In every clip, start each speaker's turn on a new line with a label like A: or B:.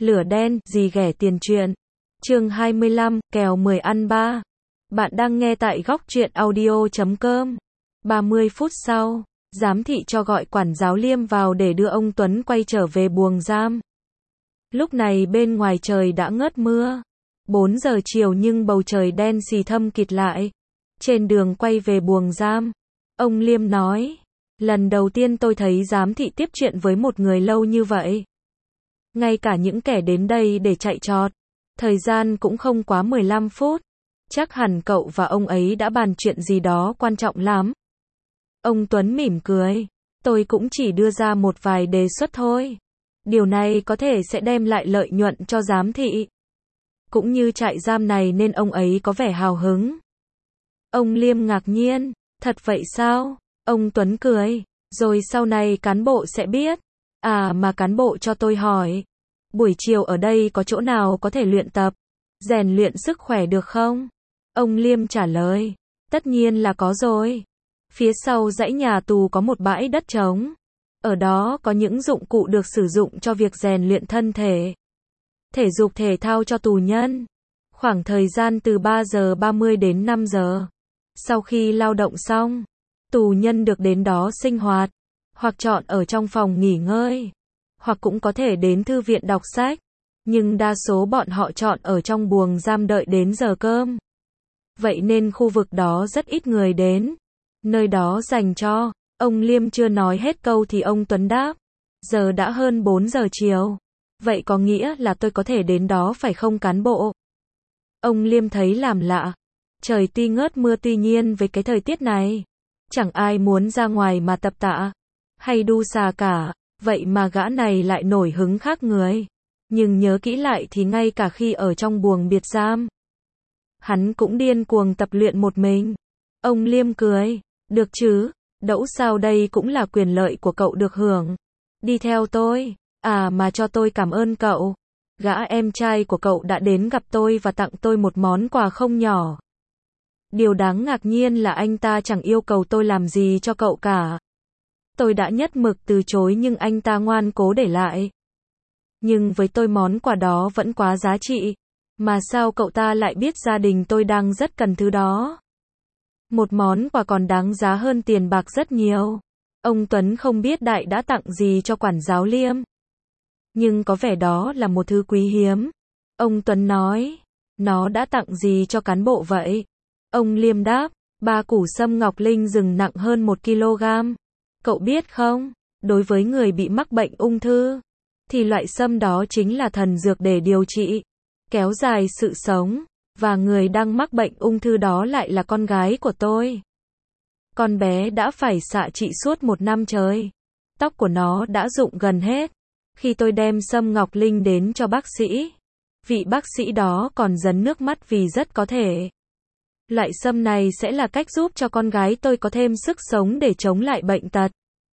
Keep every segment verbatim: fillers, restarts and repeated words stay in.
A: Lửa đen, gì ghẻ tiền truyện. Chương hai mươi lăm, kèo mười ăn ba. Bạn đang nghe tại góc truyện audio chấm com. ba mươi phút sau, giám thị cho gọi quản giáo Liêm vào để đưa ông Tuấn quay trở về buồng giam. Lúc này bên ngoài trời đã ngớt mưa. bốn giờ chiều nhưng bầu trời đen xì thâm kịt lại. Trên đường quay về buồng giam, ông Liêm nói, lần đầu tiên tôi thấy giám thị tiếp chuyện với một người lâu như vậy. Ngay cả những kẻ đến đây để chạy trọt, thời gian cũng không quá mười lăm phút. Chắc hẳn cậu và ông ấy đã bàn chuyện gì đó quan trọng lắm. Ông Tuấn mỉm cười, tôi cũng chỉ đưa ra một vài đề xuất thôi. Điều này có thể sẽ đem lại lợi nhuận cho giám thị, cũng như trại giam này, nên ông ấy có vẻ hào hứng. Ông Liêm ngạc nhiên, thật vậy sao? Ông Tuấn cười, rồi sau này cán bộ sẽ biết. À mà cán bộ cho tôi hỏi, buổi chiều ở đây có chỗ nào có thể luyện tập, rèn luyện sức khỏe được không? Ông Liêm trả lời, tất nhiên là có rồi. Phía sau dãy nhà tù có một bãi đất trống. Ở đó có những dụng cụ được sử dụng cho việc rèn luyện thân thể, thể dục thể thao cho tù nhân. Khoảng thời gian từ ba giờ ba mươi đến năm giờ. Sau khi lao động xong, tù nhân được đến đó sinh hoạt, hoặc chọn ở trong phòng nghỉ ngơi, hoặc cũng có thể đến thư viện đọc sách. Nhưng đa số bọn họ chọn ở trong buồng giam đợi đến giờ cơm. Vậy nên khu vực đó rất ít người đến. Nơi đó dành cho, ông Liêm chưa nói hết câu thì ông Tuấn đáp, giờ đã hơn bốn giờ chiều. Vậy có nghĩa là tôi có thể đến đó phải không cán bộ? Ông Liêm thấy làm lạ. Trời tuy ngớt mưa, tuy nhiên với cái thời tiết này, chẳng ai muốn ra ngoài mà tập tạ hay đu xà cả. Vậy mà gã này lại nổi hứng khác người. Nhưng nhớ kỹ lại thì ngay cả khi ở trong buồng biệt giam, hắn cũng điên cuồng tập luyện một mình. Ông Liêm cười, được chứ, dẫu sao đây cũng là quyền lợi của cậu được hưởng. Đi theo tôi. À mà cho tôi cảm ơn cậu. Gã em trai của cậu đã đến gặp tôi và tặng tôi một món quà không nhỏ. Điều đáng ngạc nhiên là anh ta chẳng yêu cầu tôi làm gì cho cậu cả. Tôi đã nhất mực từ chối nhưng anh ta ngoan cố để lại. Nhưng với tôi món quà đó vẫn quá giá trị. Mà sao cậu ta lại biết gia đình tôi đang rất cần thứ đó? Một món quà còn đáng giá hơn tiền bạc rất nhiều. Ông Tuấn không biết Đại đã tặng gì cho quản giáo Liêm, nhưng có vẻ đó là một thứ quý hiếm. Ông Tuấn nói, nó đã tặng gì cho cán bộ vậy? Ông Liêm đáp, ba củ sâm ngọc linh rừng nặng hơn một ki lô gam. Cậu biết không, đối với người bị mắc bệnh ung thư, thì loại sâm đó chính là thần dược để điều trị, kéo dài sự sống. Và người đang mắc bệnh ung thư đó lại là con gái của tôi. Con bé đã phải xạ trị suốt một năm trời. Tóc của nó đã rụng gần hết. Khi tôi đem sâm ngọc linh đến cho bác sĩ, vị bác sĩ đó còn dấn nước mắt vì rất có thể loại sâm này sẽ là cách giúp cho con gái tôi có thêm sức sống để chống lại bệnh tật.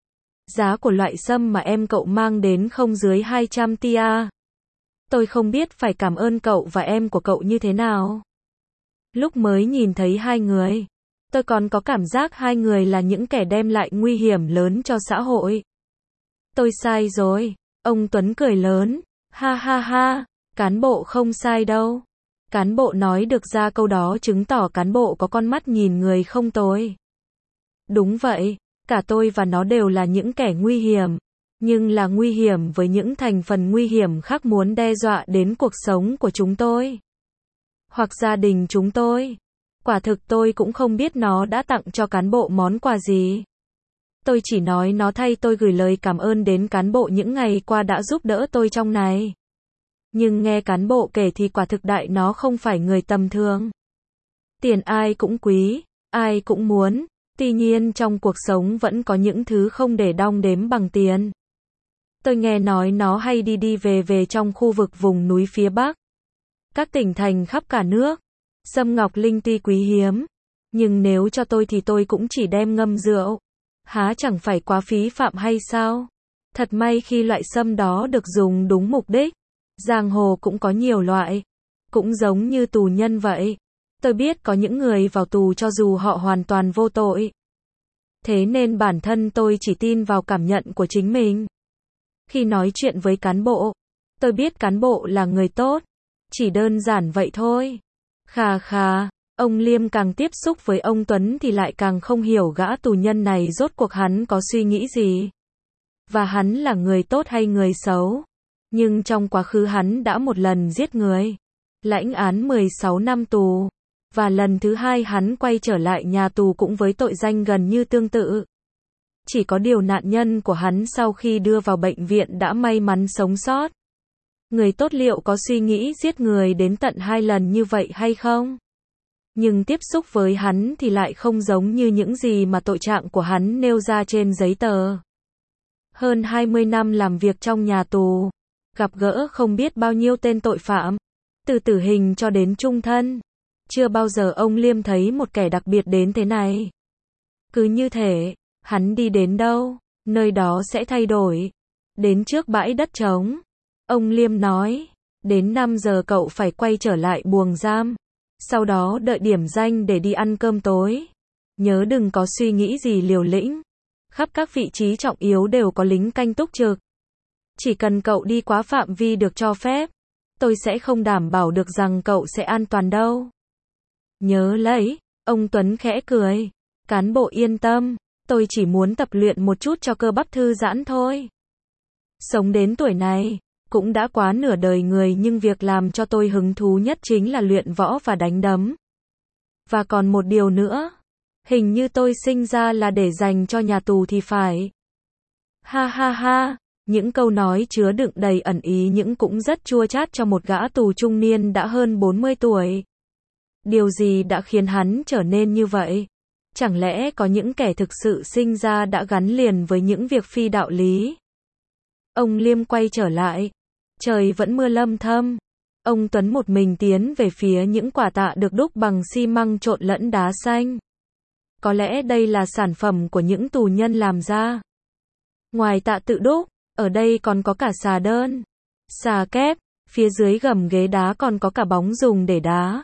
A: Giá của loại sâm mà em cậu mang đến không dưới hai trăm tia. Tôi không biết phải cảm ơn cậu và em của cậu như thế nào. Lúc mới nhìn thấy hai người, tôi còn có cảm giác hai người là những kẻ đem lại nguy hiểm lớn cho xã hội. Tôi sai rồi. Ông Tuấn cười lớn. Ha ha ha, cán bộ không sai đâu. Cán bộ nói được ra câu đó chứng tỏ cán bộ có con mắt nhìn người không tồi. Đúng vậy, cả tôi và nó đều là những kẻ nguy hiểm. Nhưng là nguy hiểm với những thành phần nguy hiểm khác muốn đe dọa đến cuộc sống của chúng tôi, hoặc gia đình chúng tôi. Quả thực tôi cũng không biết nó đã tặng cho cán bộ món quà gì. Tôi chỉ nói nó thay tôi gửi lời cảm ơn đến cán bộ những ngày qua đã giúp đỡ tôi trong này. Nhưng nghe cán bộ kể thì quả thực Đại nó không phải người tầm thường. Tiền ai cũng quý, ai cũng muốn. Tuy nhiên trong cuộc sống vẫn có những thứ không để đong đếm bằng tiền. Tôi nghe nói nó hay đi đi về về trong khu vực vùng núi phía Bắc, các tỉnh thành khắp cả nước. Sâm ngọc linh tuy quý hiếm, nhưng nếu cho tôi thì tôi cũng chỉ đem ngâm rượu. Há chẳng phải quá phí phạm hay sao? Thật may khi loại sâm đó được dùng đúng mục đích. Giang hồ cũng có nhiều loại, cũng giống như tù nhân vậy. Tôi biết có những người vào tù cho dù họ hoàn toàn vô tội. Thế nên bản thân tôi chỉ tin vào cảm nhận của chính mình. Khi nói chuyện với cán bộ, Tôi biết cán bộ là người tốt. Chỉ đơn giản vậy thôi. Khà khà, ông Liêm càng tiếp xúc với ông Tuấn thì lại càng không hiểu gã tù nhân này rốt cuộc hắn có suy nghĩ gì. Và hắn là người tốt hay người xấu. Nhưng trong quá khứ hắn đã một lần giết người. Lãnh án mười sáu năm tù. Và lần thứ hai hắn quay trở lại nhà tù cũng với tội danh gần như tương tự. Chỉ có điều nạn nhân của hắn sau khi đưa vào bệnh viện đã may mắn sống sót. Người tốt liệu có suy nghĩ giết người đến tận hai lần như vậy hay không? Nhưng tiếp xúc với hắn thì lại không giống như những gì mà tội trạng của hắn nêu ra trên giấy tờ. Hơn hai mươi năm làm việc trong nhà tù, gặp gỡ không biết bao nhiêu tên tội phạm, từ tử hình cho đến chung thân. Chưa bao giờ ông Liêm thấy một kẻ đặc biệt đến thế này. Cứ như thể, hắn đi đến đâu, nơi đó sẽ thay đổi. Đến trước bãi đất trống, ông Liêm nói, đến năm giờ cậu phải quay trở lại buồng giam. Sau đó đợi điểm danh để đi ăn cơm tối. Nhớ đừng có suy nghĩ gì liều lĩnh. Khắp các vị trí trọng yếu đều có lính canh túc trực. Chỉ cần cậu đi quá phạm vi được cho phép, tôi sẽ không đảm bảo được rằng cậu sẽ an toàn đâu. Nhớ lấy, ông Tuấn khẽ cười. Cán bộ yên tâm, tôi chỉ muốn tập luyện một chút cho cơ bắp thư giãn thôi. Sống đến tuổi này, cũng đã quá nửa đời người nhưng việc làm cho tôi hứng thú nhất chính là luyện võ và đánh đấm. Và còn một điều nữa, hình như tôi sinh ra là để dành cho nhà tù thì phải. Ha ha ha, những câu nói chứa đựng đầy ẩn ý nhưng cũng rất chua chát cho một gã tù trung niên đã hơn bốn mươi tuổi. Điều gì đã khiến hắn trở nên như vậy? Chẳng lẽ có những kẻ thực sự sinh ra đã gắn liền với những việc phi đạo lý? Ông Liêm quay trở lại. Trời vẫn mưa lâm thâm. Ông Tuấn một mình tiến về phía những quả tạ được đúc bằng xi măng trộn lẫn đá xanh. Có lẽ đây là sản phẩm của những tù nhân làm ra. Ngoài tạ tự đúc, ở đây còn có cả xà đơn, xà kép, phía dưới gầm ghế đá còn có cả bóng dùng để đá.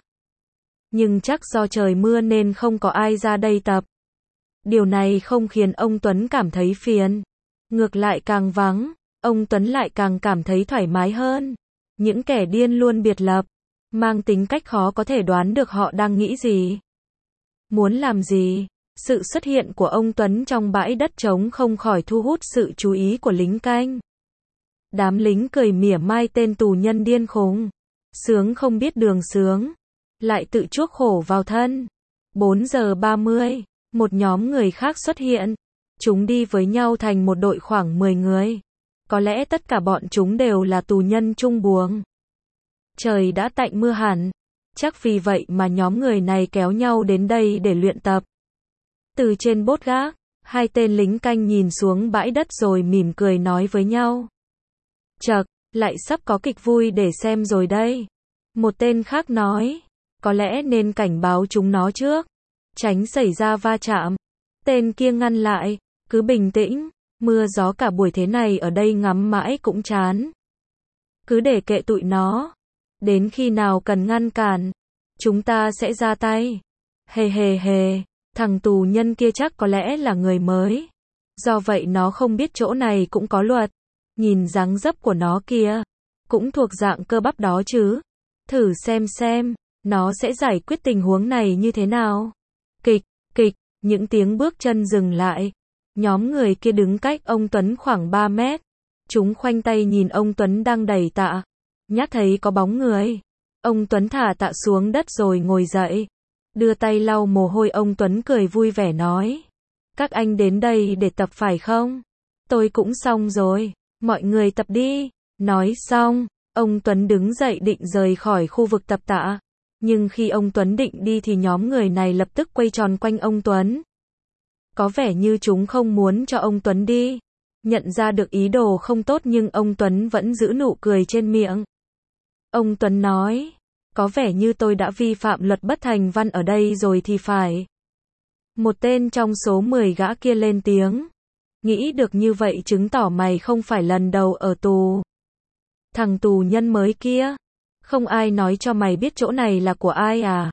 A: Nhưng chắc do trời mưa nên không có ai ra đây tập. Điều này không khiến ông Tuấn cảm thấy phiền. Ngược lại càng vắng, ông Tuấn lại càng cảm thấy thoải mái hơn. Những kẻ điên luôn biệt lập, mang tính cách khó có thể đoán được họ đang nghĩ gì, muốn làm gì. Sự xuất hiện của ông Tuấn trong bãi đất trống không khỏi thu hút sự chú ý của lính canh. Đám lính cười mỉa mai tên tù nhân điên khùng. Sướng không biết đường sướng, lại tự chuốc khổ vào thân. bốn giờ ba mươi, một nhóm người khác xuất hiện. Chúng đi với nhau thành một đội khoảng mười người. Có lẽ tất cả bọn chúng đều là tù nhân chung buồng. Trời đã tạnh mưa hẳn. Chắc vì vậy mà nhóm người này kéo nhau đến đây để luyện tập. Từ trên bốt gác, hai tên lính canh nhìn xuống bãi đất rồi mỉm cười nói với nhau. Chậc, lại sắp có kịch vui để xem rồi đây. Một tên khác nói, có lẽ nên cảnh báo chúng nó trước, tránh xảy ra va chạm. Tên kia ngăn lại, cứ bình tĩnh, mưa gió cả buổi thế này ở đây ngắm mãi cũng chán. Cứ để kệ tụi nó, đến khi nào cần ngăn cản, chúng ta sẽ ra tay. Hề hề hề, thằng tù nhân kia chắc có lẽ là người mới. Do vậy nó không biết chỗ này cũng có luật. Nhìn dáng dấp của nó kìa, cũng thuộc dạng cơ bắp đó chứ. Thử xem xem, nó sẽ giải quyết tình huống này như thế nào. Kịch, kịch, những tiếng bước chân dừng lại. Nhóm người kia đứng cách ông Tuấn khoảng ba mét. Chúng khoanh tay nhìn ông Tuấn đang đẩy tạ. Nhát thấy có bóng người. Ông Tuấn thả tạ xuống đất rồi ngồi dậy. Đưa tay lau mồ hôi. Ông Tuấn cười vui vẻ nói. Các anh đến đây để tập phải không? Tôi cũng xong rồi. Mọi người tập đi. Nói xong, ông Tuấn đứng dậy định rời khỏi khu vực tập tạ. Nhưng khi ông Tuấn định đi thì nhóm người này lập tức quay tròn quanh ông Tuấn. Có vẻ như chúng không muốn cho ông Tuấn đi. Nhận ra được ý đồ không tốt nhưng ông Tuấn vẫn giữ nụ cười trên miệng. Ông Tuấn nói, có vẻ như tôi đã vi phạm luật bất thành văn ở đây rồi thì phải. Một tên trong số mười gã kia lên tiếng. Nghĩ được như vậy chứng tỏ mày không phải lần đầu ở tù. Thằng tù nhân mới kia, không ai nói cho mày biết chỗ này là của ai à?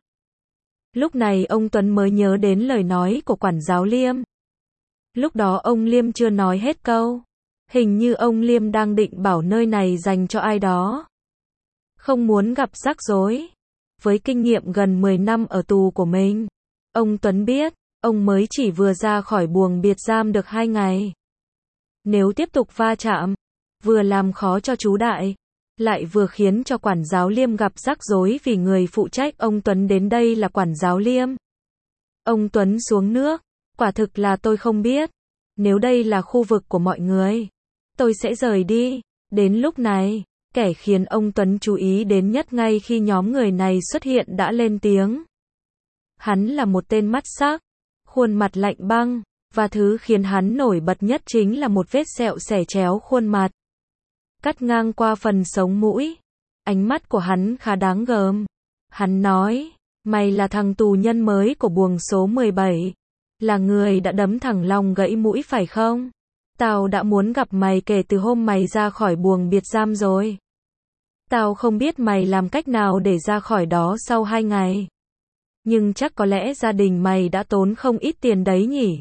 A: Lúc này ông Tuấn mới nhớ đến lời nói của quản giáo Liêm. Lúc đó ông Liêm chưa nói hết câu. Hình như ông Liêm đang định bảo nơi này dành cho ai đó. Không muốn gặp rắc rối. Với kinh nghiệm gần mười năm ở tù của mình, ông Tuấn biết, ông mới chỉ vừa ra khỏi buồng biệt giam được hai ngày. Nếu tiếp tục va chạm, vừa làm khó cho chú Đại, lại vừa khiến cho quản giáo Liêm gặp rắc rối vì người phụ trách ông Tuấn đến đây là quản giáo Liêm. Ông Tuấn xuống nước, quả thực là tôi không biết. Nếu đây là khu vực của mọi người, tôi sẽ rời đi. Đến lúc này, kẻ khiến ông Tuấn chú ý đến nhất ngay khi nhóm người này xuất hiện đã lên tiếng. Hắn là một tên mắt sắc, khuôn mặt lạnh băng, và thứ khiến hắn nổi bật nhất chính là một vết sẹo xẻ chéo khuôn mặt, cắt ngang qua phần sống mũi. Ánh mắt của hắn khá đáng gờm. Hắn nói, mày là thằng tù nhân mới của buồng số mười bảy, là người đã đấm thằng Long gãy mũi phải không? Tao đã muốn gặp mày kể từ hôm mày ra khỏi buồng biệt giam rồi. Tao không biết mày làm cách nào để ra khỏi đó sau hai ngày. Nhưng chắc có lẽ gia đình mày đã tốn không ít tiền đấy nhỉ?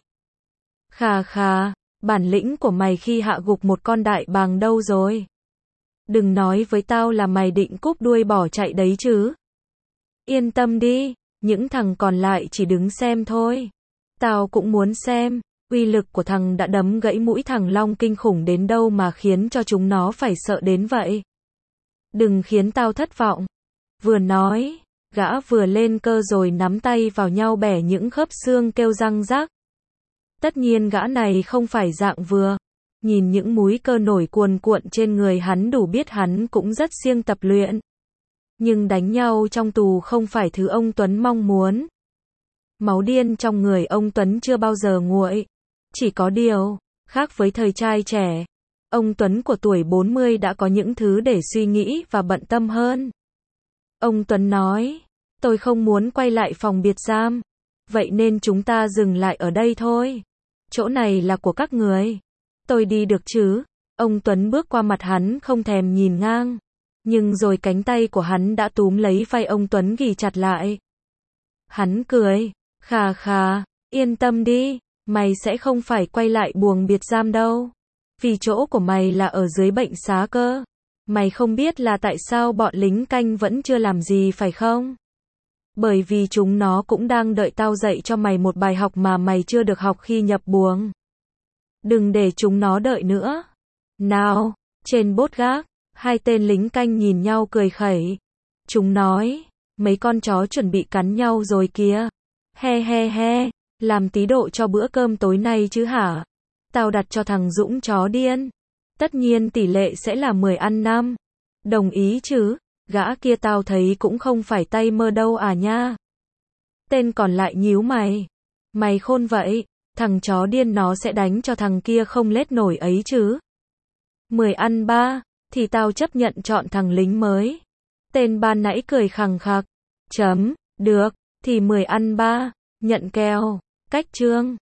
A: Khà khà, bản lĩnh của mày khi hạ gục một con đại bàng đâu rồi? Đừng nói với tao là mày định cúp đuôi bỏ chạy đấy chứ. Yên tâm đi, những thằng còn lại chỉ đứng xem thôi. Tao cũng muốn xem, uy lực của thằng đã đấm gãy mũi thằng Long kinh khủng đến đâu mà khiến cho chúng nó phải sợ đến vậy. Đừng khiến tao thất vọng. Vừa nói, gã vừa lên cơ rồi nắm tay vào nhau bẻ những khớp xương kêu răng rắc. Tất nhiên gã này không phải dạng vừa. Nhìn những múi cơ nổi cuồn cuộn trên người hắn đủ biết hắn cũng rất siêng tập luyện. Nhưng đánh nhau trong tù không phải thứ ông Tuấn mong muốn. Máu điên trong người ông Tuấn chưa bao giờ nguội. Chỉ có điều, khác với thời trai trẻ, ông Tuấn của tuổi bốn mươi đã có những thứ để suy nghĩ và bận tâm hơn. Ông Tuấn nói, tôi không muốn quay lại phòng biệt giam, vậy nên chúng ta dừng lại ở đây thôi. Chỗ này là của các người. Tôi đi được chứ? Ông Tuấn bước qua mặt hắn không thèm nhìn ngang. Nhưng rồi cánh tay của hắn đã túm lấy vai ông Tuấn ghì chặt lại. Hắn cười, khà khà, yên tâm đi, mày sẽ không phải quay lại buồng biệt giam đâu. Vì chỗ của mày là ở dưới bệnh xá cơ. Mày không biết là tại sao bọn lính canh vẫn chưa làm gì phải không? Bởi vì chúng nó cũng đang đợi tao dạy cho mày một bài học mà mày chưa được học khi nhập buồng. Đừng để chúng nó đợi nữa. Nào, trên bốt gác, hai tên lính canh nhìn nhau cười khẩy. Chúng nói, mấy con chó chuẩn bị cắn nhau rồi kìa. He he he, làm tí độ cho bữa cơm tối nay chứ hả? Tao đặt cho thằng Dũng chó điên. Tất nhiên tỷ lệ sẽ là mười ăn năm. Đồng ý chứ? Gã kia tao thấy cũng không phải tay mơ đâu à nha. Tên còn lại nhíu mày. Mày khôn vậy, thằng chó điên nó sẽ đánh cho thằng kia không lết nổi ấy chứ. Mười ăn ba, thì tao chấp nhận chọn thằng lính mới. Tên ban nãy cười khằng khặc. Chấm, được, thì mười ăn ba, nhận kèo, cách chương.